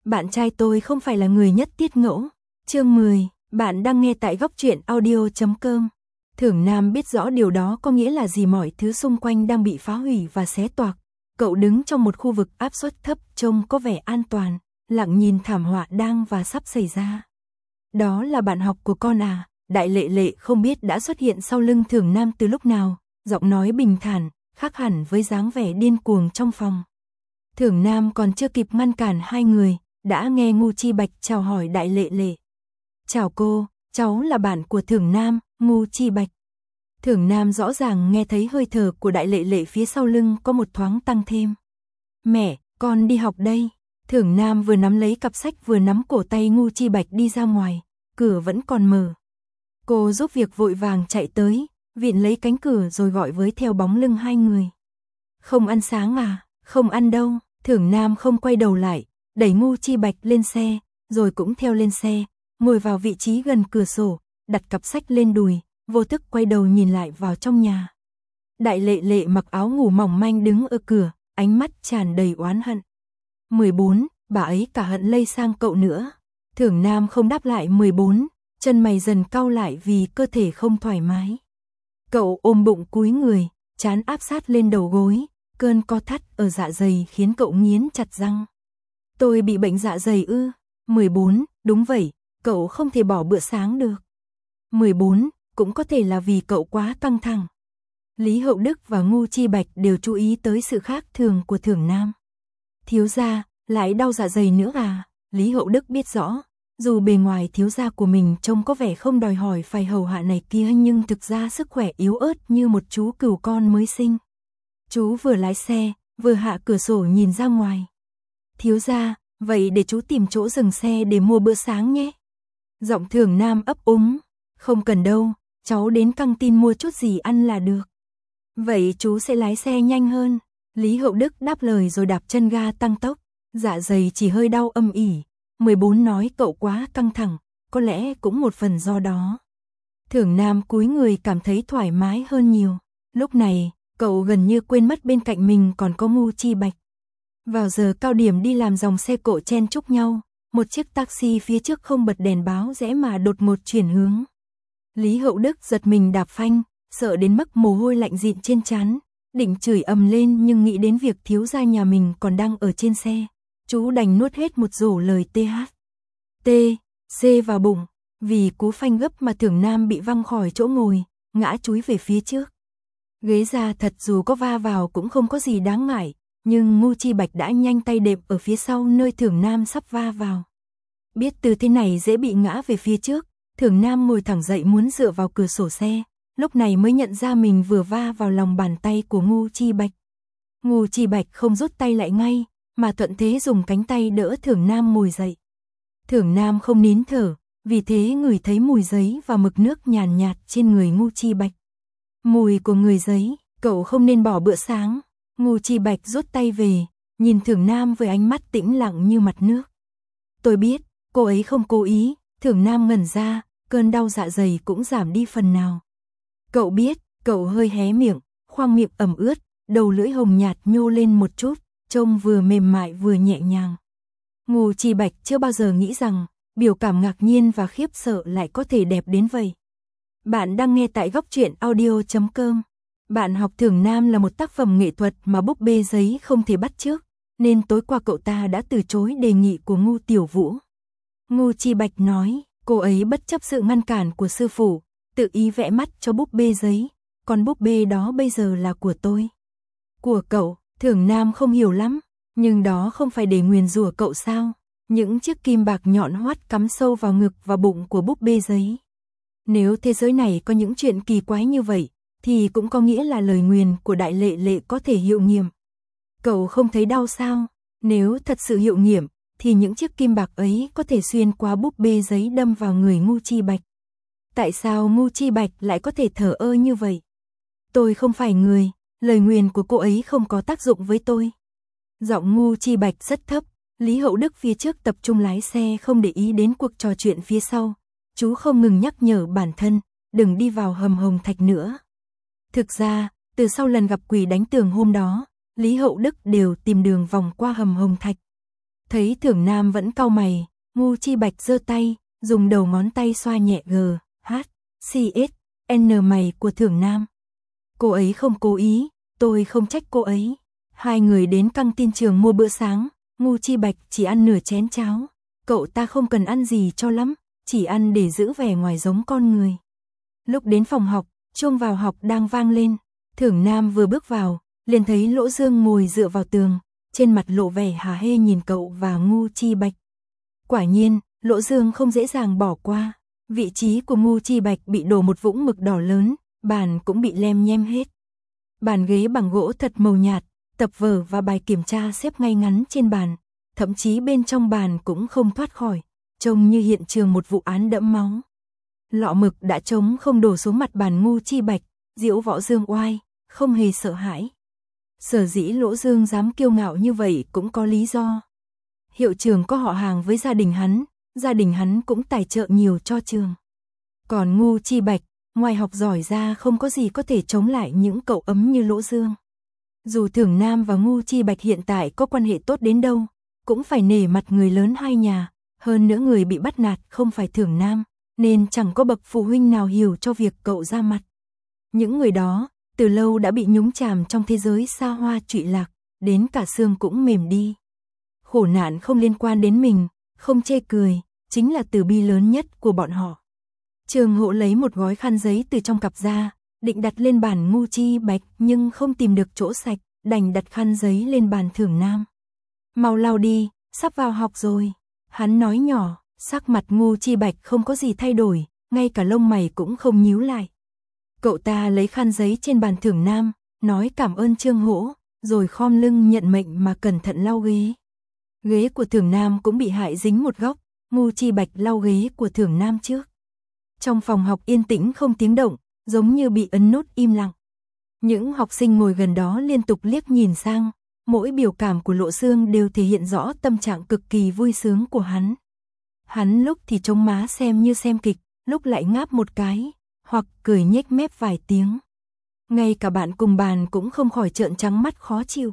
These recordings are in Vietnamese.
Bạn trai tôi không phải là người nhất tiết ngẫu. Chương 10, bạn đang nghe tại góc truyện audio.com. Thưởng Nam biết rõ điều đó có nghĩa là gì, mọi thứ xung quanh đang bị phá hủy và xé toạc. Cậu đứng trong một khu vực áp suất thấp trông có vẻ an toàn, lặng nhìn thảm họa đang và sắp xảy ra. Đó là bạn học của con à? Đại Lệ Lệ không biết đã xuất hiện sau lưng Thưởng Nam từ lúc nào, giọng nói bình thản, khác hẳn với dáng vẻ điên cuồng trong phòng. Thưởng Nam còn chưa kịp ngăn cản hai người, đã nghe Ngô Chi Bạch chào hỏi Đại Lệ Lệ. Chào cô, cháu là bạn của Thưởng Nam, Ngô Chi Bạch. Thưởng Nam rõ ràng nghe thấy hơi thở của Đại Lệ Lệ phía sau lưng có một thoáng tăng thêm. Mẹ, con đi học đây. Thưởng Nam vừa nắm lấy cặp sách vừa nắm cổ tay Ngô Chi Bạch đi ra ngoài, cửa vẫn còn mở. Cô giúp việc vội vàng chạy tới, viện lấy cánh cửa rồi gọi với theo bóng lưng hai người. Không ăn sáng à? Không ăn đâu. Thưởng Nam không quay đầu lại, đẩy Ngô Chi Bạch lên xe, rồi cũng theo lên xe, ngồi vào vị trí gần cửa sổ, đặt cặp sách lên đùi, vô thức quay đầu nhìn lại vào trong nhà. Đại Lệ Lệ mặc áo ngủ mỏng manh đứng ở cửa, ánh mắt tràn đầy oán hận. 14, bà ấy cả hận lây sang cậu nữa. Thưởng Nam không đáp lại 14, chân mày dần cau lại vì cơ thể không thoải mái. Cậu ôm bụng cúi người, trán áp sát lên đầu gối, cơn co thắt ở dạ dày khiến cậu nghiến chặt răng. Tôi bị bệnh dạ dày ư? 14, đúng vậy, cậu không thể bỏ bữa sáng được. 14, cũng có thể là vì cậu quá căng thẳng. Lý Hậu Đức và Ngô Chi Bạch đều chú ý tới sự khác thường của Thưởng Nam. Thiếu gia, lại đau dạ dày nữa à? Lý Hậu Đức biết rõ, dù bề ngoài thiếu gia của mình trông có vẻ không đòi hỏi phải hầu hạ này kia nhưng thực ra sức khỏe yếu ớt như một chú cừu con mới sinh. Chú vừa lái xe, vừa hạ cửa sổ nhìn ra ngoài. Thiếu gia, vậy để chú tìm chỗ dừng xe để mua bữa sáng nhé. Giọng Thưởng Nam ấp úng. Không cần đâu, cháu đến căng tin mua chút gì ăn là được. Vậy chú sẽ lái xe nhanh hơn. Lý Hậu Đức đáp lời rồi đạp chân ga tăng tốc. Dạ dày chỉ hơi đau âm ỉ. 14 nói cậu quá căng thẳng, có lẽ cũng một phần do đó. Thưởng Nam cúi người cảm thấy thoải mái hơn nhiều. Lúc này, cậu gần như quên mất bên cạnh mình còn có Ngô Chi Bạch. Vào giờ cao điểm đi làm dòng xe cộ chen chúc nhau, một chiếc taxi phía trước không bật đèn báo rẽ mà đột ngột chuyển hướng. Lý Hậu Đức giật mình đạp phanh, sợ đến mức mồ hôi lạnh dịn trên trán, định chửi ầm lên nhưng nghĩ đến việc thiếu gia nhà mình còn đang ở trên xe, chú đành nuốt hết một rổ lời THC vào bụng, vì cú phanh gấp mà Thưởng Nam bị văng khỏi chỗ ngồi, ngã chúi về phía trước. Ghế da thật dù có va vào cũng không có gì đáng ngại, nhưng Ngô Chi Bạch đã nhanh tay đệm ở phía sau nơi Thưởng Nam sắp va vào. Biết tư thế này dễ bị ngã về phía trước, Thưởng Nam ngồi thẳng dậy muốn dựa vào cửa sổ xe, lúc này mới nhận ra mình vừa va vào lòng bàn tay của Ngô Chi Bạch. Ngô Chi Bạch không rút tay lại ngay, mà thuận thế dùng cánh tay đỡ Thưởng Nam ngồi dậy. Thưởng Nam không nín thở, vì thế ngửi thấy mùi giấy và mực nước nhàn nhạt trên người Ngô Chi Bạch. Mùi của người giấy, cậu không nên bỏ bữa sáng. Ngô Chi Bạch rút tay về, nhìn Thưởng Nam với ánh mắt tĩnh lặng như mặt nước. Tôi biết, cô ấy không cố ý. Thưởng Nam ngẩn ra, cơn đau dạ dày cũng giảm đi phần nào. Cậu biết, cậu hơi hé miệng, khoang miệng ẩm ướt, đầu lưỡi hồng nhạt nhô lên một chút, trông vừa mềm mại vừa nhẹ nhàng. Ngô Chi Bạch chưa bao giờ nghĩ rằng, biểu cảm ngạc nhiên và khiếp sợ lại có thể đẹp đến vậy. Bạn đang nghe tại góc truyện audio.com. Bạn học Thưởng Nam là một tác phẩm nghệ thuật mà búp bê giấy không thể bắt chước, nên tối qua cậu ta đã từ chối đề nghị của Ngô Tiểu Vũ. Ngô Chi Bạch nói, cô ấy bất chấp sự ngăn cản của sư phụ, tự ý vẽ mắt cho búp bê giấy, còn búp bê đó bây giờ là của tôi. Của cậu, Thưởng Nam không hiểu lắm, nhưng đó không phải để nguyền rủa cậu sao? Những chiếc kim bạc nhọn hoắt cắm sâu vào ngực và bụng của búp bê giấy. Nếu thế giới này có những chuyện kỳ quái như vậy, thì cũng có nghĩa là lời nguyền của Đại Lệ Lệ có thể hiệu nghiệm. Cậu không thấy đau sao? Nếu thật sự hiệu nghiệm, thì những chiếc kim bạc ấy có thể xuyên qua búp bê giấy đâm vào người Ngô Chi Bạch. Tại sao Ngô Chi Bạch lại có thể thờ ơ như vậy? Tôi không phải người, lời nguyền của cô ấy không có tác dụng với tôi. Giọng Ngô Chi Bạch rất thấp, Lý Hậu Đức phía trước tập trung lái xe không để ý đến cuộc trò chuyện phía sau. Chú không ngừng nhắc nhở bản thân, đừng đi vào hầm Hồng Thạch nữa. Thực ra, từ sau lần gặp quỷ đánh tường hôm đó, Lý Hậu Đức đều tìm đường vòng qua hầm Hồng Thạch. Thấy Thưởng Nam vẫn cau mày, Ngu Chi Bạch giơ tay, dùng đầu ngón tay xoa nhẹ GHCSN mày của Thưởng Nam. Cô ấy không cố ý, tôi không trách cô ấy. Hai người đến căng tin trường mua bữa sáng, Ngu Chi Bạch chỉ ăn nửa chén cháo. Cậu ta không cần ăn gì cho lắm, chỉ ăn để giữ vẻ ngoài giống con người. Lúc đến phòng học, chuông vào học đang vang lên. Thưởng Nam vừa bước vào, liền thấy Lỗ Dương ngồi dựa vào tường, trên mặt lộ vẻ hả hê nhìn cậu và Ngu Chi Bạch. Quả nhiên, Lỗ Dương không dễ dàng bỏ qua. Vị trí của Ngu Chi Bạch bị đổ một vũng mực đỏ lớn, bàn cũng bị lem nhem hết. Bàn ghế bằng gỗ thật màu nhạt, tập vở và bài kiểm tra xếp ngay ngắn trên bàn, thậm chí bên trong bàn cũng không thoát khỏi, trông như hiện trường một vụ án đẫm máu. Lọ mực đã trống không đổ xuống mặt bàn Ngu Chi Bạch, Diễu Võ Dương oai, không hề sợ hãi. Sở dĩ Lỗ Dương dám kiêu ngạo như vậy cũng có lý do. Hiệu trưởng có họ hàng với gia đình hắn cũng tài trợ nhiều cho trường. Còn Ngu Chi Bạch, ngoài học giỏi ra không có gì có thể chống lại những cậu ấm như Lỗ Dương. Dù Thưởng Nam và Ngu Chi Bạch hiện tại có quan hệ tốt đến đâu, cũng phải nể mặt người lớn hai nhà, hơn nữa người bị bắt nạt không phải Thưởng Nam, nên chẳng có bậc phụ huynh nào hiểu cho việc cậu ra mặt. Những người đó, từ lâu đã bị nhúng chàm trong thế giới xa hoa trụy lạc, đến cả xương cũng mềm đi. Khổ nạn không liên quan đến mình, không chê cười, chính là từ bi lớn nhất của bọn họ. Trường Hỗ lấy một gói khăn giấy từ trong cặp ra, định đặt lên bàn Ngu Chi Bạch nhưng không tìm được chỗ sạch, đành đặt khăn giấy lên bàn Thưởng Nam. Mau lau đi, sắp vào học rồi. Hắn nói nhỏ, sắc mặt Ngu Chi Bạch không có gì thay đổi, ngay cả lông mày cũng không nhíu lại. Cậu ta lấy khăn giấy trên bàn Thưởng Nam, nói cảm ơn Trương Hỗ, rồi khom lưng nhận mệnh mà cẩn thận lau ghế. Ghế của Thưởng Nam cũng bị hại dính một góc, Ngu Chi Bạch lau ghế của Thưởng Nam trước. Trong phòng học yên tĩnh không tiếng động, giống như bị ấn nút im lặng. Những học sinh ngồi gần đó liên tục liếc nhìn sang, mỗi biểu cảm của Lỗ Dương đều thể hiện rõ tâm trạng cực kỳ vui sướng của hắn. Hắn lúc thì chống má xem như xem kịch, lúc lại ngáp một cái, hoặc cười nhếch mép vài tiếng. Ngay cả bạn cùng bàn cũng không khỏi trợn trắng mắt khó chịu.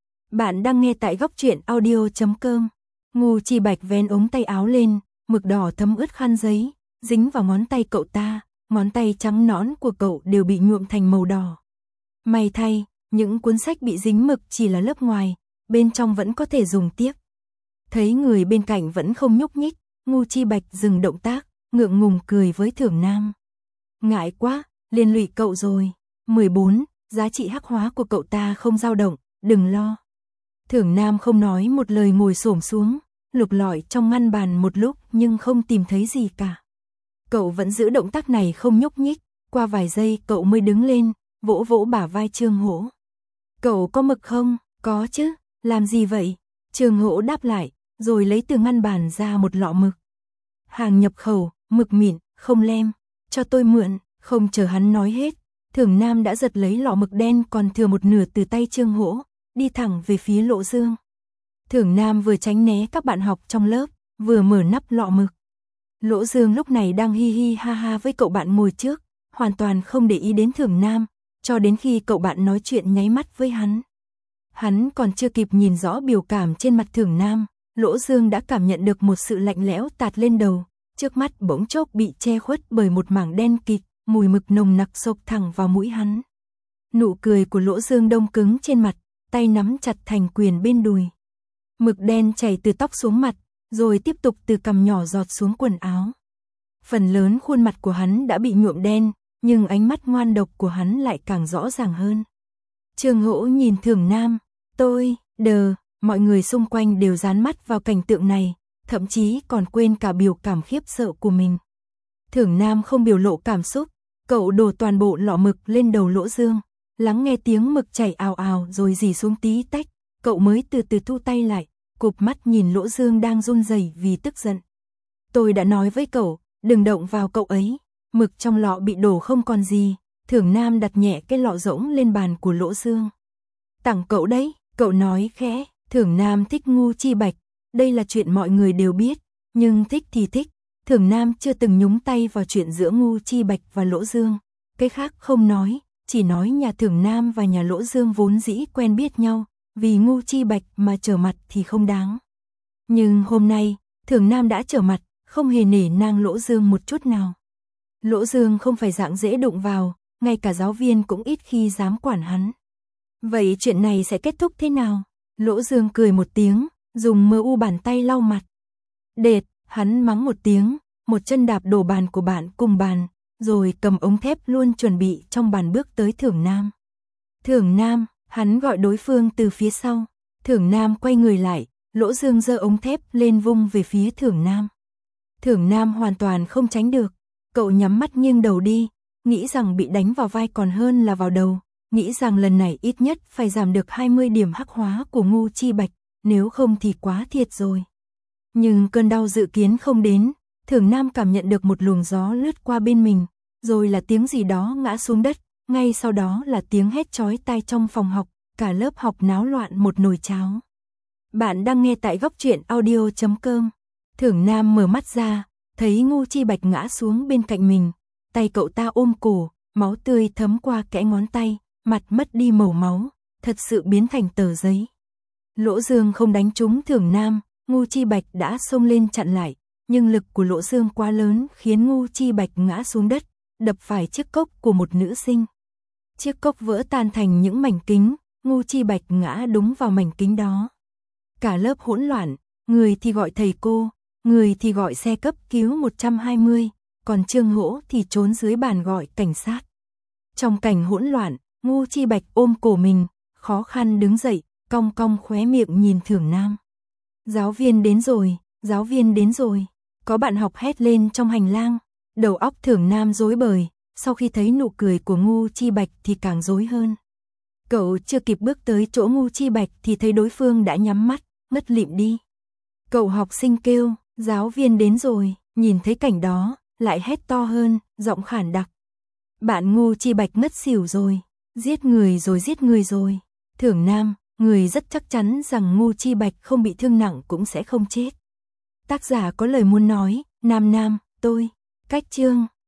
Bạn đang nghe tại Góc Truyện Audio.com. Ngu Chi Bạch vén ống tay áo lên, mực đỏ thấm ướt khăn giấy, dính vào ngón tay cậu ta, ngón tay trắng nõn của cậu đều bị nhuộm thành màu đỏ. May thay, những cuốn sách bị dính mực chỉ là lớp ngoài, bên trong vẫn có thể dùng tiếp. Thấy người bên cạnh vẫn không nhúc nhích, Ngu Chi Bạch dừng động tác, ngượng ngùng cười với Thưởng Nam. Ngại quá, liên lụy cậu rồi. 14, giá trị hắc hóa của cậu ta không dao động, đừng lo. Thưởng Nam không nói một lời ngồi xổm xuống, lục lọi trong ngăn bàn một lúc nhưng không tìm thấy gì cả. Cậu vẫn giữ động tác này không nhúc nhích, qua vài giây cậu mới đứng lên, vỗ vỗ bả vai Trương Hỗ. Cậu có mực không? Có chứ, làm gì vậy? Trương Hỗ đáp lại, rồi lấy từ ngăn bàn ra một lọ mực. Hàng nhập khẩu, mực mịn, không lem, cho tôi mượn. Không chờ hắn nói hết, Thưởng Nam đã giật lấy lọ mực đen còn thừa một nửa từ tay Trương Hỗ, đi thẳng về phía Lỗ Dương. Thưởng Nam vừa tránh né các bạn học trong lớp, vừa mở nắp lọ mực. Lỗ Dương lúc này đang hi hi ha ha với cậu bạn ngồi trước, hoàn toàn không để ý đến Thưởng Nam, cho đến khi cậu bạn nói chuyện nháy mắt với hắn. Hắn còn chưa kịp nhìn rõ biểu cảm trên mặt Thưởng Nam, Lỗ Dương đã cảm nhận được một sự lạnh lẽo tạt lên đầu, trước mắt bỗng chốc bị che khuất bởi một mảng đen kịt, mùi mực nồng nặc xộc thẳng vào mũi hắn. Nụ cười của Lỗ Dương đông cứng trên mặt, tay nắm chặt thành quyền bên đùi. Mực đen chảy từ tóc xuống mặt, rồi tiếp tục từ cằm nhỏ giọt xuống quần áo. Phần lớn khuôn mặt của hắn đã bị nhuộm đen, nhưng ánh mắt ngoan độc của hắn lại càng rõ ràng hơn. Trương Hỗ nhìn Thưởng Nam, mọi người xung quanh đều dán mắt vào cảnh tượng này, thậm chí còn quên cả biểu cảm khiếp sợ của mình. Thưởng Nam không biểu lộ cảm xúc, cậu đổ toàn bộ lọ mực lên đầu Lỗ Dương, lắng nghe tiếng mực chảy ào ào rồi rỉ xuống tí tách, cậu mới từ từ thu tay lại, cụp mắt nhìn Lỗ Dương đang run rẩy vì tức giận. Tôi đã nói với cậu, đừng động vào cậu ấy. Mực trong lọ bị đổ không còn gì, Thưởng Nam đặt nhẹ cái lọ rỗng lên bàn của Lỗ Dương. Tặng cậu đấy, cậu nói khẽ. Thưởng Nam thích Ngu Chi Bạch, đây là chuyện mọi người đều biết, nhưng thích thì thích. Thưởng Nam chưa từng nhúng tay vào chuyện giữa Ngu Chi Bạch và Lỗ Dương, cái khác không nói, chỉ nói nhà Thưởng Nam và nhà Lỗ Dương vốn dĩ quen biết nhau, vì Ngu Chi Bạch mà trở mặt thì không đáng. Nhưng hôm nay, Thưởng Nam đã trở mặt, không hề nể nang Lỗ Dương một chút nào. Lỗ Dương không phải dạng dễ đụng vào, ngay cả giáo viên cũng ít khi dám quản hắn. Vậy chuyện này sẽ kết thúc thế nào? Lỗ Dương cười một tiếng, dùng mờ u bàn tay lau mặt. Đệt, hắn mắng một tiếng, một chân đạp đổ bàn của bạn cùng bàn, rồi cầm ống thép luôn chuẩn bị trong bàn bước tới Thưởng Nam. Thưởng Nam, hắn gọi đối phương từ phía sau. Thưởng Nam quay người lại, Lỗ Dương giơ ống thép lên vung về phía Thưởng Nam. Thưởng Nam hoàn toàn không tránh được, cậu nhắm mắt nghiêng đầu đi, nghĩ rằng bị đánh vào vai còn hơn là vào đầu, nghĩ rằng lần này ít nhất phải giảm được 20 điểm hắc hóa của Ngô Chi Bạch, nếu không thì quá thiệt rồi. Nhưng cơn đau dự kiến không đến, Thưởng Nam cảm nhận được một luồng gió lướt qua bên mình, rồi là tiếng gì đó ngã xuống đất, ngay sau đó là tiếng hét chói tai trong phòng học, cả lớp học náo loạn một nồi cháo. Bạn đang nghe tại góc truyện audio.com. Thưởng Nam mở mắt ra, thấy Ngô Chi Bạch ngã xuống bên cạnh mình, tay cậu ta ôm cổ, máu tươi thấm qua kẽ ngón tay, mặt mất đi màu máu, thật sự biến thành tờ giấy. Lỗ Dương không đánh trúng Thưởng Nam, Ngô Chi Bạch đã xông lên chặn lại, nhưng lực của Lỗ Dương quá lớn khiến Ngô Chi Bạch ngã xuống đất, đập phải chiếc cốc của một nữ sinh. Chiếc cốc vỡ tan thành những mảnh kính, Ngô Chi Bạch ngã đúng vào mảnh kính đó. Cả lớp hỗn loạn, người thì gọi thầy cô, người thì gọi xe cấp cứu 120, còn Trương Hỗ thì trốn dưới bàn gọi cảnh sát. Trong cảnh hỗn loạn, Ngô Chi Bạch ôm cổ mình, khó khăn đứng dậy, cong cong khóe miệng nhìn Thưởng Nam. Giáo viên đến rồi, giáo viên đến rồi. Có bạn học hét lên trong hành lang, đầu óc Thưởng Nam rối bời, sau khi thấy nụ cười của Ngô Chi Bạch thì càng rối hơn. Cậu chưa kịp bước tới chỗ Ngô Chi Bạch thì thấy đối phương đã nhắm mắt, ngất lịm đi. Cậu học sinh kêu, giáo viên đến rồi, nhìn thấy cảnh đó, lại hét to hơn, giọng khản đặc. Bạn Ngô Chi Bạch ngất xỉu rồi, giết người rồi giết người rồi. Thưởng Nam, người rất chắc chắn rằng Ngô Chi Bạch không bị thương nặng cũng sẽ không chết. Tác giả có lời muốn nói, Nam, tôi, cách chương.